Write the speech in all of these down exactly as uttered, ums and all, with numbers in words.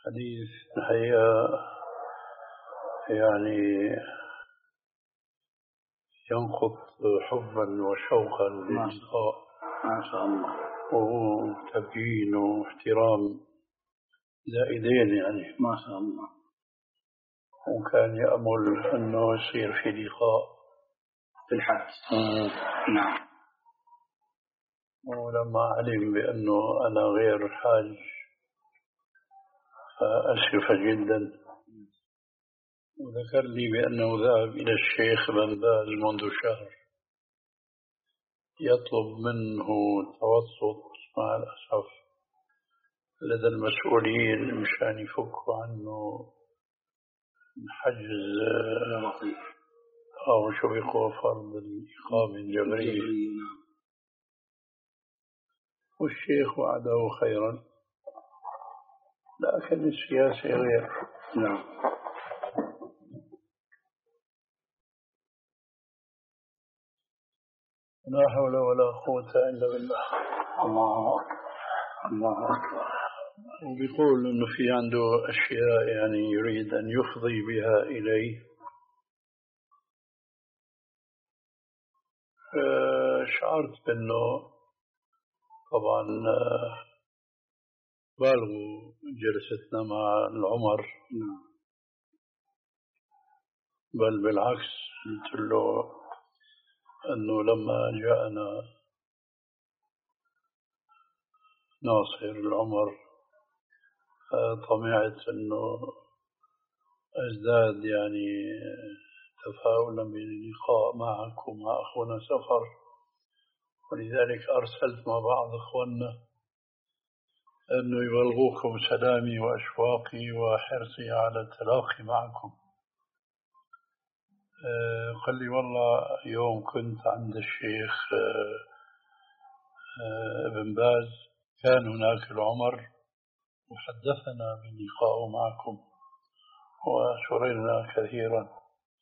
حديث الحقيقة يعني ينقض حبا وشوقا للقاء ما شاء الله، وتبجيل واحترام زائدين يعني ما شاء الله. وكان يأمل أنه يصير في لقاء في الحج. نعم. ولما علم بأنه أنا غير حاج فأسف جدا، وذكر لي بأنه ذهب إلى الشيخ بن باز منذ شهر يطلب منه التوسط مع الأسف لدى المسؤولين مشان يفكوا عنه حجز أو شو بيقول فرض الإقامة الجبرية، والشيخ وعده خيرا، لكن السياسة غير. نعم. لا حول ولا قوة إلا بالله. الله الله أكبر. وبيقول إنه في عنده أشياء يعني يريد أن يفضي بها إليه، شعرت بأنه طبعا بالغوا جلستنا مع العمر، بل بالعكس قلت له أنه لما جاءنا ناصر العمر طمعت أنه أزداد يعني تفاؤلا باللقاء معك ومع أخونا سفر، ولذلك أرسلت مع بعض أخواننا أنه يبلغوكم سلامي وأشواقي وحرصي على التلاقي معكم. قال لي والله يوم كنت عند الشيخ ابن باز كان هناك العمر وحدثنا باللقاء معكم وسررنا كثيرا.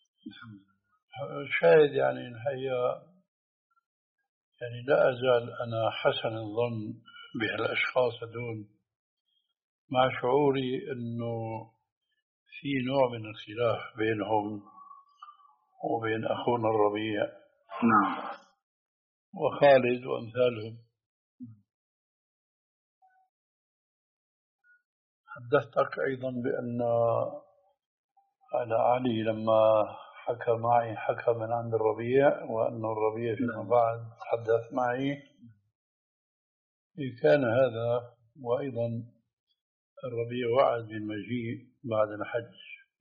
شاهد يعني الحقيقة يعني لا أزال أنا حسن الظن بهالأشخاص دون، مع شعوري أنه في نوع من الخلاف بينهم وبين أخونا الربيع نعم وخالد وأمثالهم. حدثتك أيضا بأن على علي لما حكى معي حكى من عند الربيع، وأن الربيع فيما بعد تحدث معي. كان هذا، وأيضا الربيع وعد بالمجيء بعد الحج.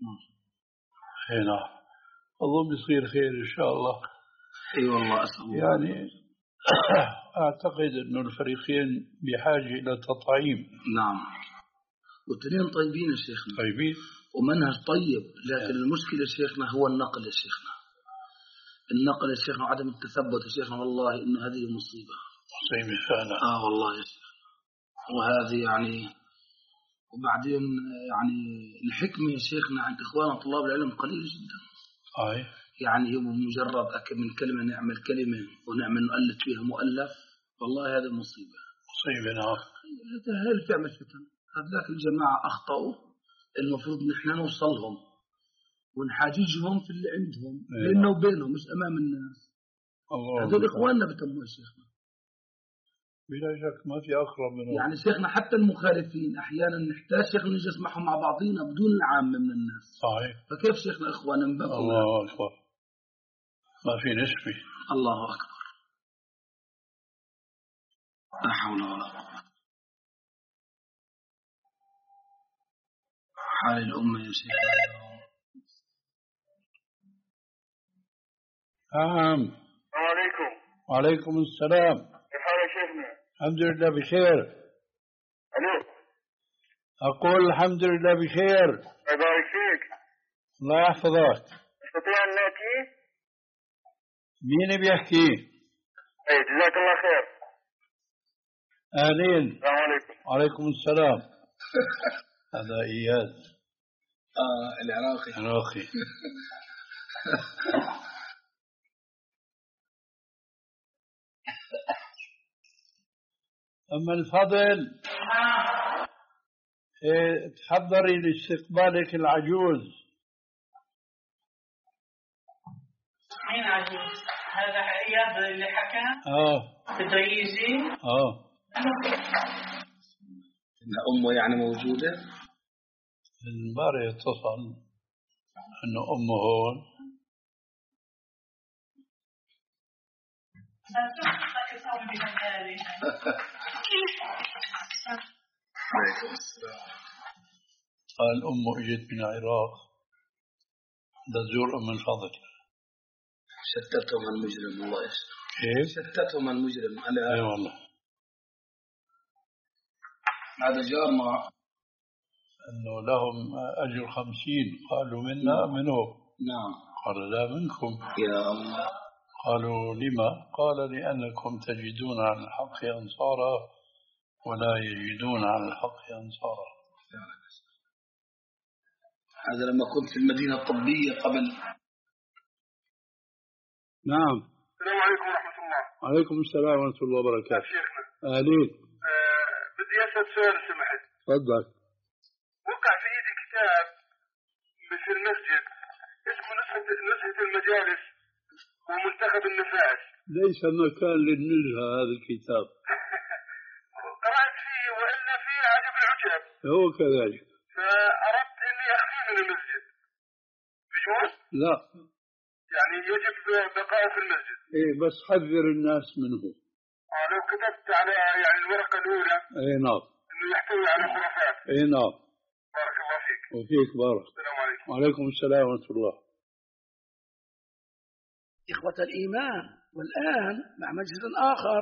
هنا أظن يصير خير إن شاء الله. أي والله أسأل. يعني أعتقد أن الفريقين بحاجة إلى تطعيم. نعم، والاثنين طيبين يا شيخنا، طيبين ومنهج طيب، لكن يعني. المشكلة يا شيخنا هو النقل يا شيخنا، النقل يا شيخنا وعدم التثبت يا شيخنا. والله إنه هذه مصيبة مصيبة فعلا. آه والله يا شيخ. وهذه يعني، وبعدين يعني الحكمة يا شيخنا عند إخواننا طلاب العلم قليلة جدا. أي. يعني هو مجرد من كلمة نعمل كلمة ونعمل نؤلف فيها مؤلف. والله هذه المصيبة. مصيبة نعم. هي اللي تعمل فتن. هذاك الجماعة أخطأوا، المفروض نحن نوصلهم ونحاججهم في اللي عندهم بيننا وبينهم، مش أمام الناس. هذول إخواننا بتموا يا شيخنا بلا شك، ما في أقرب منهم. يعني شيخنا حتى المخالفين أحيانا نحتاج شيخنا نجي نسمعهم مع بعضينا بدون العامة من الناس. صحيح. فكيف شيخنا إخواننا من باب الله أكبر، ما في نسبة. الله أكبر، لا حول ولا قوة. حال الأمة يا شيخ. نعم. السلام عليكم. وعليكم السلام. كيف حالك يا شيخنا؟ الحمد لله بخير. ألو. أقول الحمد لله بخير. الله يبارك فيك. الله يحفظك. تستطيع أن نأتي؟ مين بيحكي؟ أي جزاك الله خير. أهلين. السلام عليكم. وعليكم السلام. هذا إياد. آه العراقي. العراقي. أما الفضل إيه تحضري لاستقبالك العجوز. مين عجوز؟ هذا اياد اللي حكى؟ اه بده يجي؟ اه إن أمه يعني موجودة؟ المبارح اتصل انه امه هون. قال امه اجت من العراق تزور ام الفضل. شتتهم المجرم الله يسلمك. كيف؟ شتتهم المجرم على اي والله. هذا جارنا انه لهم اجر خمسين. قالوا منا منهم. نعم. قال لا منكم. يا الله. قالوا لما؟ قال لأنكم تجدون على الحق أنصارا ولا يجدون على الحق أنصارا. هذا لما كنت في المدينة الطبية قبل. نعم. السلام عليكم ورحمة الله. وعليكم السلام ورحمة الله وبركاته. شيخنا. أهلين. أه بدي أسأل سؤال سمحت. تفضل. وقع في إيدي كتاب مثل المسجد اسمه نزهة نزهة المجالس ومنتخب النفاس. ليس مكان للنزهة هذا الكتاب. قرأت فيه وإلا فيه عجب العجب. هو كذلك. فأردت إني أخفيه من المسجد. بجوز؟ لا. يعني يجب بقائه في المسجد. إيه بس حذر الناس منه. آه لو كتبت على يعني الورقة الأولى. إيه نعم. إنه يحتوي على خرافات. إيه نعم. بارك الله فيك. وفيك بارك. السلام عليكم. وعليكم السلام ورحمة الله. إخوة الإيمان، والآن مع مجلس آخر.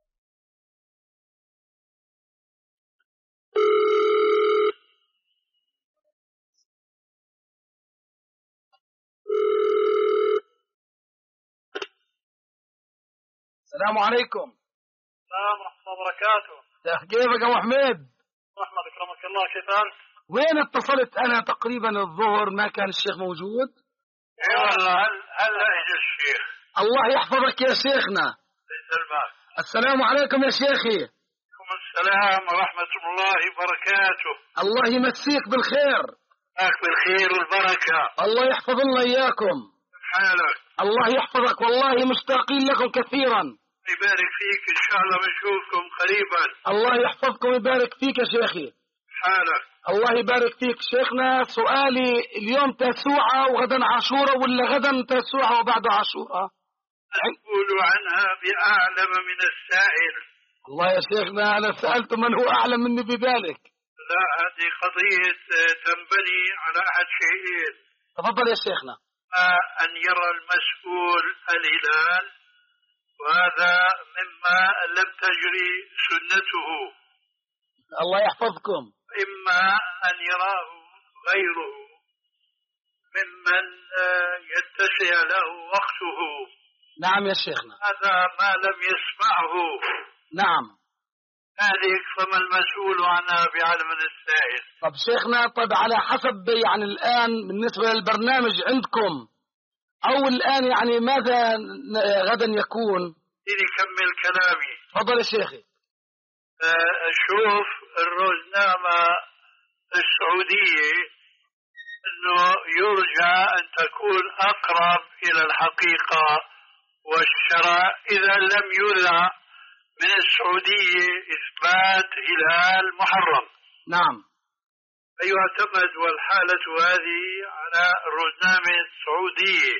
السلام عليكم. السلام ورحمة الله وبركاته. كيفك يا أبو حميد؟ أحمد أكرمك الله، كيف أنت؟ وين اتصلت أنا تقريبا الظهر ما كان الشيخ موجود؟ اي والله هل هلا اجى الشيخ. الله يحفظك يا شيخنا. يسلمك. السلام عليكم يا شيخي. وعليكم السلام ورحمة الله وبركاته. الله يمسيك بالخير. معك بالخير والبركة. الله يحفظ لنا إياكم. حالك. الله يحفظك، والله مشتاقين لكم كثيرا. يبارك فيك إن شاء الله بنشوفكم قريبا. الله يحفظكم ويبارك فيك يا شيخي. حالك. الله يبارك فيك شيخنا. سؤالي اليوم تسوعة وغدا عاشورة ولا غدا تسوعة وبعد عاشورة؟ أقول عنها بأعلم من السائل. الله يا شيخنا أنا سألت من هو أعلم مني بذلك. لا هذه قضية تنبني على أحد شيئين. تفضل يا شيخنا. أن يرى المسؤول الهلال، وهذا مما لم تجري سنته. الله يحفظكم. إما أن يراه غيره ممن يتسع له وقته. نعم يا شيخنا. هذا ما لم يسمعه. نعم. ذلك فما المسؤول عنها بعلم السائل. طب شيخنا، طب على حسب يعني الآن بالنسبة للبرنامج عندكم أو الآن يعني ماذا غدا يكون؟ إني كمل كلامي. تفضل يا شيخي. شوف الروزنامة السعودية أنه يرجى أن تكون أقرب إلى الحقيقة والشرع إذا لم يذع من السعودية إثبات هلال محرم. نعم. فيعتمد والحالة هذه على الروزنامة السعودية.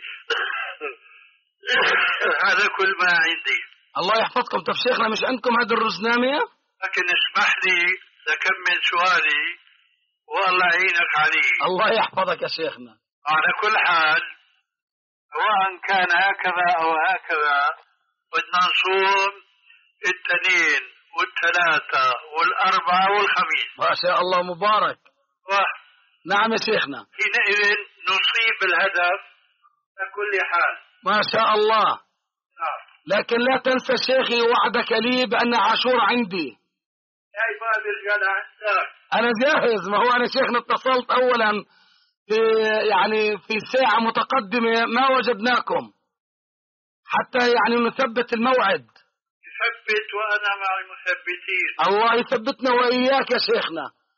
هذا كل ما عندي. الله يحفظكم. طب شيخنا مش عندكم هذه الروزنامة؟ لكن اسمح لي لكمل سؤالي والله يعينك عليه. الله يحفظك يا شيخنا. على كل حال سواء كان هكذا أو هكذا بدنا نصوم الاثنين والثلاثة والأربعة والخميس. ما شاء الله مبارك. صح. نعم يا شيخنا. حينئذ نصيب الهدف بكل حال. ما شاء الله. نعم. لكن لا تنسى شيخي وعدك لي بأن عاشور عندي. يا عباد الرجال عندك. أنا جاهز. ما هو أنا شيخنا اتصلت أولا في يعني في ساعة متقدمة ما وجدناكم حتى يعني نثبت الموعد. يثبت وأنا مع المثبتين. الله يثبتنا وإياك يا شيخنا.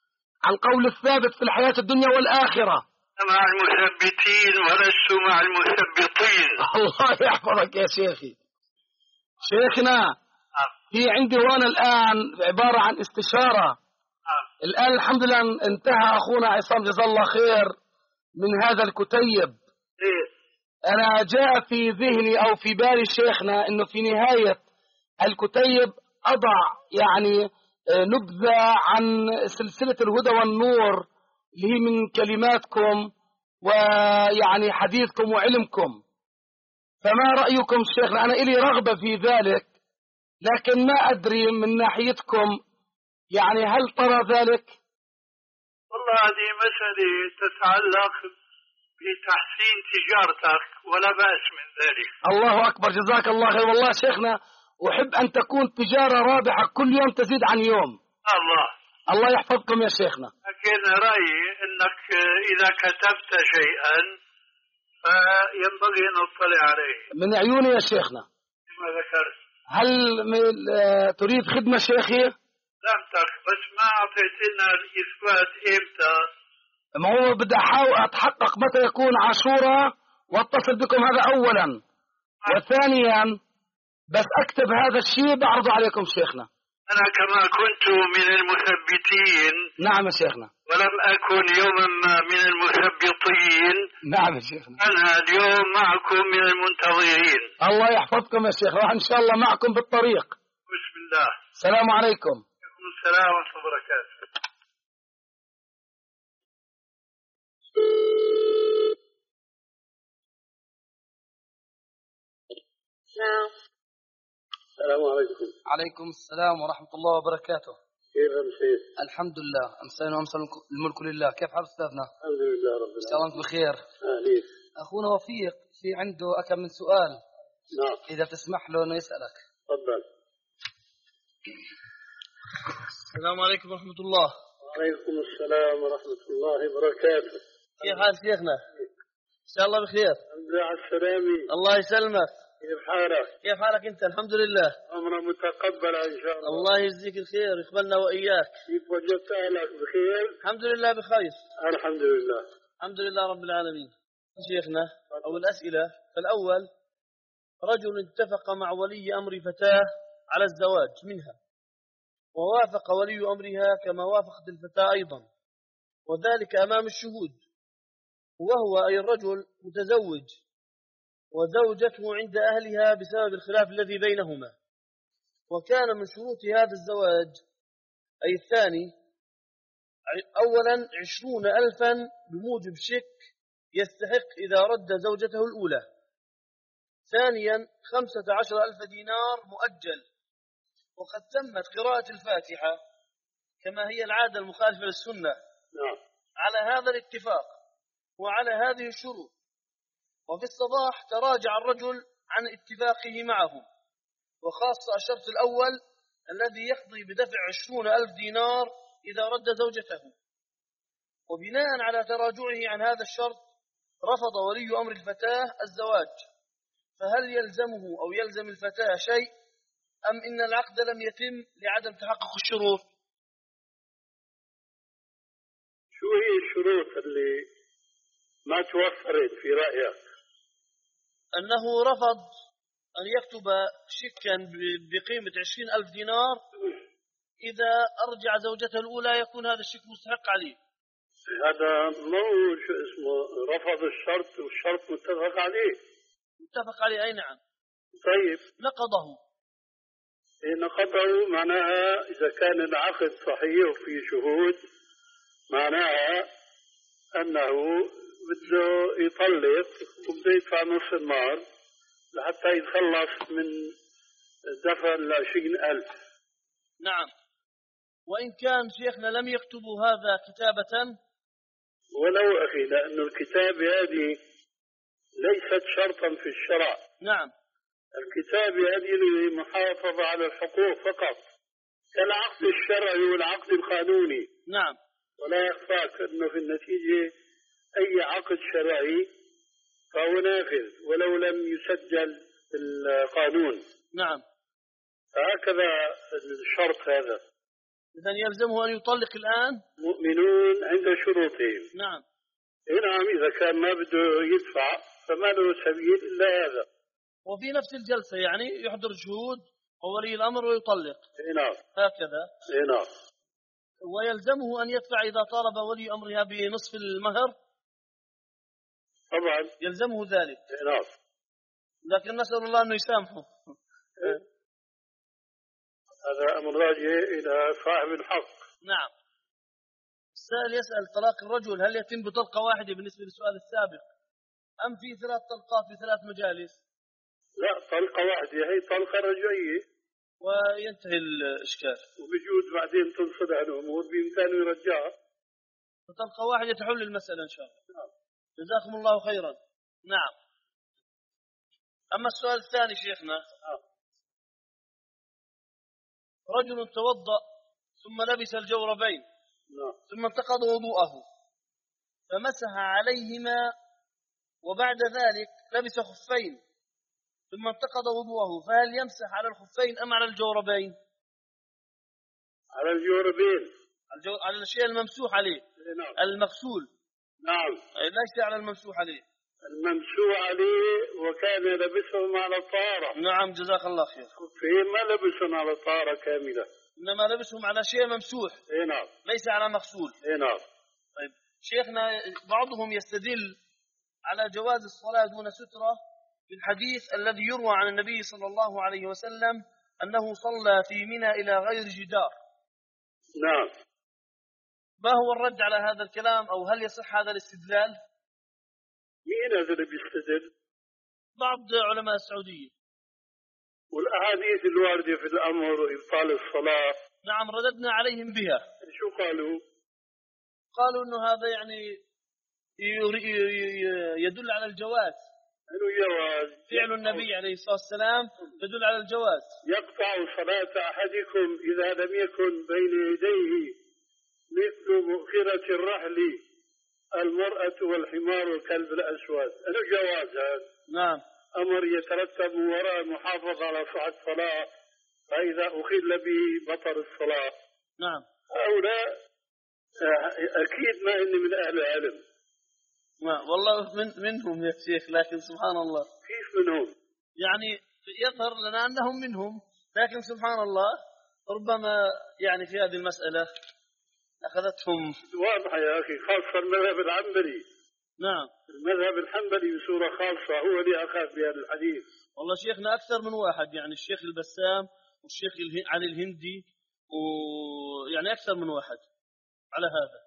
عن قول الثابت في الحياة الدنيا والآخرة. مع المثبتين ولست مع المثبطين. الله يحفظك يا شيخي. شيخنا في عندي وانا الآن عبارة عن استشارة. الآن الحمد لله انتهى أخونا عصام جزاه الله خير من هذا الكتيب. أنا جاء في ذهني أو في بالي شيخنا إنه في نهاية الكتيب أضع يعني نبذة عن سلسلة الهدى والنور اللي هي من كلماتكم ويعني حديثكم وعلمكم. فما رأيكم شيخنا؟ أنا إلي رغبة في ذلك لكن ما أدري من ناحيتكم يعني هل ترى ذلك؟ والله هذه مسألة تتعلق بتحسين تجارتك ولا بأس من ذلك. الله أكبر، جزاك الله خير. والله شيخنا أحب أن تكون تجارة رابحة كل يوم تزيد عن يوم. الله الله يحفظكم يا شيخنا. لكن رأيي أنك إذا كتبت شيئا فينبغي أن نطلع عليه. من عيوني يا شيخنا. كما ذكرت. هل تريد خدمة شيخي؟ لم تك بس ما أعطيتنا الإثبات إمتى. ما هو بدي أحاول أتحقق متى يكون عاشوراء واتصل بكم، هذا أولا. وثانيا بس أكتب هذا الشيء بعرضه عليكم شيخنا. أنا كما كنت من المثبتين. نعم يا شيخنا. ولم أكن يوما ما من المثبطين. نعم يا شيخنا. أنا اليوم معكم من المنتظرين. الله يحفظكم يا شيخ، راح إن شاء الله معكم بالطريق. بسم الله. السلام عليكم. وعليكم السلام ورحمة الله وبركاته. السلام عليكم. عليكم السلام ورحمة الله وبركاته. كيف أمسيت؟ الحمد لله، أمسينا وأمسى الملك لله. كيف حال أستاذنا؟ الحمد لله رب العالمين. إن شاء الله أنت بخير. أهلين. أخونا وفيق في عنده أكم من سؤال. نعم. إذا تسمح له أنه يسألك. تفضل. السلام عليكم ورحمة الله. وعليكم السلام ورحمة الله وبركاته. كيف حال شيخنا؟ إن شاء الله بخير. الحمد لله على السلامة. الله يسلمك. كيف حالك؟ كيف حالك أنت؟ الحمد لله. عمره متقبل إن شاء الله. الله يجزيك الخير يقبلنا وإياك. كيف وجدت أهلك بخير؟ الحمد لله بخير. الحمد لله. الحمد لله رب العالمين. شيخنا أو الأسئلة، فالأول رجل اتفق مع ولي أمر فتاة على الزواج منها ووافق ولي أمرها كما وافقت الفتاة أيضا، وذلك أمام الشهود، وهو أي الرجل متزوج وزوجته عند أهلها بسبب الخلاف الذي بينهما، وكان من شروط هذا الزواج أي الثاني أولا عشرون ألفا بموجب شك يستحق إذا رد زوجته الأولى، ثانيا خمسة عشر ألف دينار مؤجل، وقد تمت قراءة الفاتحة كما هي العادة المخالفة للسنة على هذا الاتفاق وعلى هذه الشروط. وفي الصباح تراجع الرجل عن اتفاقه معه، وخاصة الشرط الأول الذي يقضي بدفع عشرون ألف دينار إذا رد زوجته، وبناء على تراجعه عن هذا الشرط رفض ولي أمر الفتاة الزواج، فهل يلزمه أو يلزم الفتاة شيء أم إن العقد لم يتم لعدم تحقق الشروط؟ شو هي الشروط اللي ما توفرت في رأيك؟ أنه رفض أن يكتب شيكا بقيمة عشرين ألف دينار إذا أرجع زوجته الأولى يكون هذا الشيك مستحق عليه. هذا مو شو اسمه رفض الشرط والشرط متفق عليه. متفق عليه أي نعم. طيب نقضه. إيه نقضه معناها إذا كان العقد صحيح وفي شهود معناها أنه بده يطلق وبده يدفع نص النار لحتى يتخلص من دفع العشرين ألف. نعم. وإن كان شيخنا لم يكتبوا هذا كتابة ولو أخي لأن الكتابة هذه ليست شرطا في الشرع. نعم. الكتابة هذه للمحافظة على الحقوق فقط كالعقد الشرعي والعقد القانوني. نعم. ولا يخفاك أنه في النتيجة أي عقد شرعي فهو نافذ ولو لم يسجل بالقانون. نعم. فهكذا الشرط هذا. إذا يلزمه أن يطلق الآن. مؤمنون عند شروطهم. نعم. نعم، إذا كان ما بده يدفع فما له سبيل إلا هذا. وفي نفس الجلسة يعني يحضر شهود وولي الأمر ويطلق. نعم. هكذا. نعم. ويلزمه أن يدفع إذا طالب ولي أمرها بنصف المهر. طبعا. يلزمه ذلك. نعم. لكن نسأل الله أنه يسامحه. هذا أمر راجع إلى صاحب الحق. نعم. السائل يسأل طلاق الرجل هل يتم بطلقة واحدة بالنسبة للسؤال السابق أم في ثلاث طلقات في ثلاث مجالس؟ لا، طلقة واحدة هي طلقة رجعية وينتهي الإشكال. وبجوز بعدين تنصلح الأمور بإمكانه يرجعها. طلقة واحدة تحل المسألة إن شاء الله. نعم. جزاكم الله خيرا. نعم. أما السؤال الثاني شيخنا. نعم. رجل توضأ ثم لبس الجوربين. نعم. ثم انتقض وضوءه فمسح عليهما وبعد ذلك لبس خفين ثم انتقض وضوءه، فهل يمسح على الخفين أم على الجوربين؟ على الجوربين. الجو... على الشيء الممسوح عليه. نعم. المغسول. نعم. ليس على الممسوح عليه. الممسوح عليه وكان لبسهم على طهارة. نعم جزاك الله خير. خفين ما لبسهم على طهارة كاملة، إنما لبسهم على شيء ممسوح. اي نعم. ليس على مغسول. اي نعم. طيب شيخنا بعضهم يستدل على جواز الصلاة دون سترة بالحديث الذي يروى عن النبي صلى الله عليه وسلم أنه صلى في منى إلى غير جدار. نعم. ما هو الرد على هذا الكلام أو هل يصح هذا الاستدلال؟ مين هذا اللي بيستدل؟ بعض علماء السعودية. والأحاديث الواردة في الأمر وإبطال الصلاة. نعم رددنا عليهم بها. شو قالوا؟ قالوا إنه هذا يعني يدل على الجواز. إنه جواز. فعل النبي عليه الصلاة والسلام يدل على الجواز. يقطع صلاة أحدكم إذا لم يكن بين يديه مثل مؤخرة الرحل المرأة والحمار والكلب الأسود. إنه جواز هذا. نعم. أمر يترتب وراء المحافظة على صحة الصلاة، فإذا أخل به بطل الصلاة. نعم. هؤلاء أكيد ما إني من أهل العلم. ما والله من منهم يا شيخ، لكن سبحان الله. كيف منهم؟ يعني يظهر لنا أنهم منهم، لكن سبحان الله ربما يعني في هذه المسألة أخذتهم. واضحة يا أخي، خاصة المذهب الحنبلي. نعم. المذهب الحنبلي بصورة خاصة هو اللي أخذ بهذا الحديث. والله شيخنا أكثر من واحد، يعني الشيخ البسام والشيخ علي الهندي ويعني أكثر من واحد على هذا.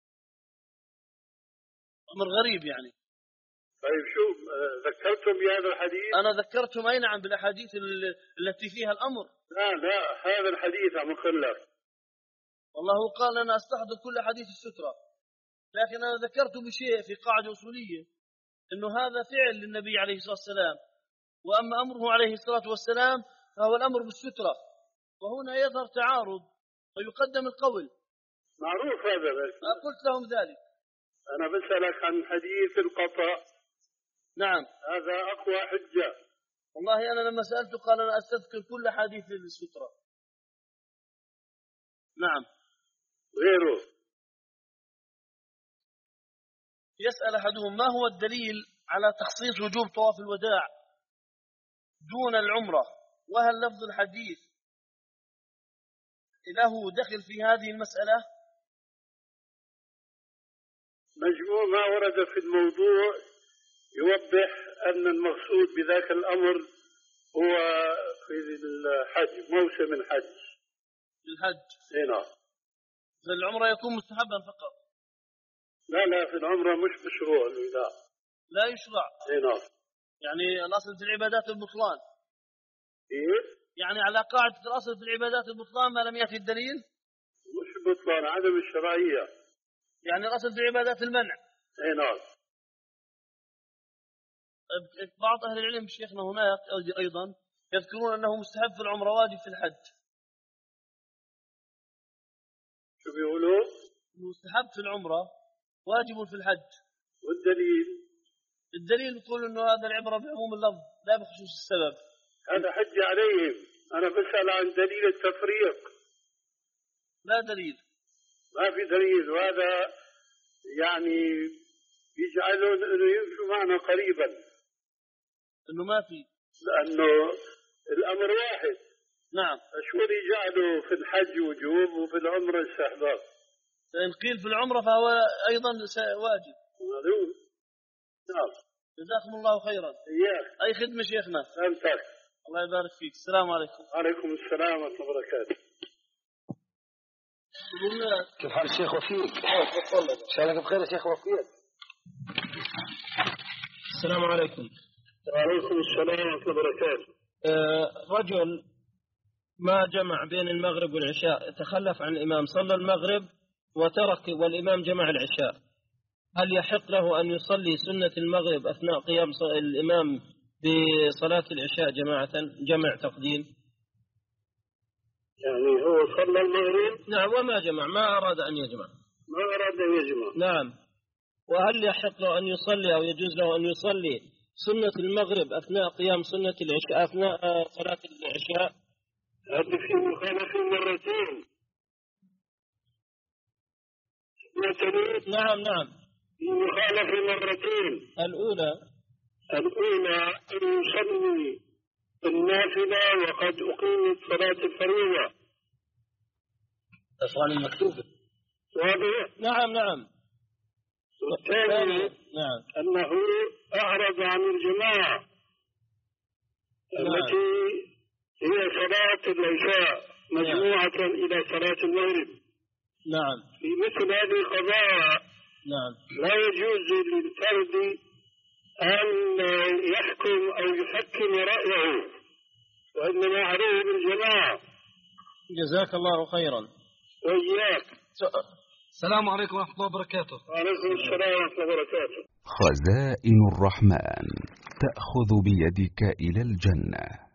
أمر غريب يعني. طيب شو ذكرتم بهذا الحديث؟ أنا ذكرتم أي نعم بالأحاديث التي فيها الأمر. لا لا هذا الحديث عم أقول والله قال أنا أستحضر كل حديث السترة، لكن أنا ذكرت بشيء في قاعدة أصولية إنه هذا فعل للنبي عليه الصلاة والسلام، وأما أمره عليه الصلاة والسلام فهو الأمر بالسترة، وهنا يظهر تعارض ويقدم القول. معروف هذا بس. قلت لهم ذلك. أنا بسألك عن حديث القطع. نعم. هذا أقوى حجة. والله أنا لما سألته قال أنا أستذكر كل حديث السترة. نعم. غيره. يسأل أحدهم ما هو الدليل على تخصيص وجوب طواف الوداع دون العمرة، وهل لفظ الحديث له دخل في هذه المسألة؟ مجموع ما ورد في الموضوع يوضح أن المقصود بذاك الأمر هو في الحج، موسم الحج. الحج. نعم. في العمرة يكون مستحبا فقط. لا لا في العمرة مش مشروع. لا لا يشرع. نعم. يعني الأصل في العبادات البطلان. إيه؟ يعني على قاعدة الأصل في العبادات البطلان ما لم يأتي الدليل. مش بطلان، عدم الشرعية. يعني الأصل في العبادات المنع. اي نعم. بعض أهل العلم شيخنا هناك أيضا يذكرون أنه مستحب في العمرة واجب في الحج. شو بيقولوا؟ مستحب في العمرة واجب في الحج. والدليل؟ الدليل يقول أنه هذا العبرة بعموم اللفظ لا بخصوص السبب. هذا حج عليهم. أنا بسأل عن دليل التفريق. لا دليل. ما في دليل، وهذا يعني يجعلون انه يمشوا معنا قريبا. انه ما في. لانه الامر واحد. نعم. شو اللي يجعلوا في الحج وجوب وفي العمره استحباب؟ إن قيل في العمره فهو ايضا واجب. نعم. جزاكم الله خيرا. إياك. اي خدمه شيخنا. فهمتك. الله يبارك فيك. السلام عليكم. وعليكم السلام ورحمه الله وبركاته. كيف حال الشيخ وفيق؟ ان شاء الله بخير يا شيخ وفيق. السلام عليكم. وعليكم السلام ورحمه الله وبركاته. آه رجل ما جمع بين المغرب والعشاء، تخلف عن الإمام، صلى المغرب وترك والإمام جمع العشاء، هل يحق له أن يصلي سنة المغرب أثناء قيام الإمام بصلاة العشاء جماعة جمع تقديم؟ يعني هو صلى المغرب نعم وما جمع، ما أراد أن يجمع. ما أراد أن يجمع. نعم. وهل يحق له أن يصلي أو يجوز له أن يصلي سنة المغرب أثناء قيام سنة العشاء أثناء صلاة العشاء؟ هذه في مخالفة مرتين. نعم نعم. في مخالفة مرتين. الأولى الأولى أن يصلي النافلة وقد أقيمت صلاة الفريضة. الصلاة المكتوبة. واضح؟ نعم نعم. والثاني نعم. أنه أعرض عن الجماعة نعم. التي هي صلاة العشاء مجموعة نعم. إلى صلاة المغرب. نعم. في مثل هذه القضايا نعم. لا يجوز للفرد أن يحكم أو يحكم رأيه، وإنما عليه بالجماعة. جزاك الله خيرا. وإياك. السلام عليكم ورحمة الله وبركاته. وعليكم السلام ورحمة الله وبركاته. خزائن الرحمن تأخذ بيدك إلى الجنة.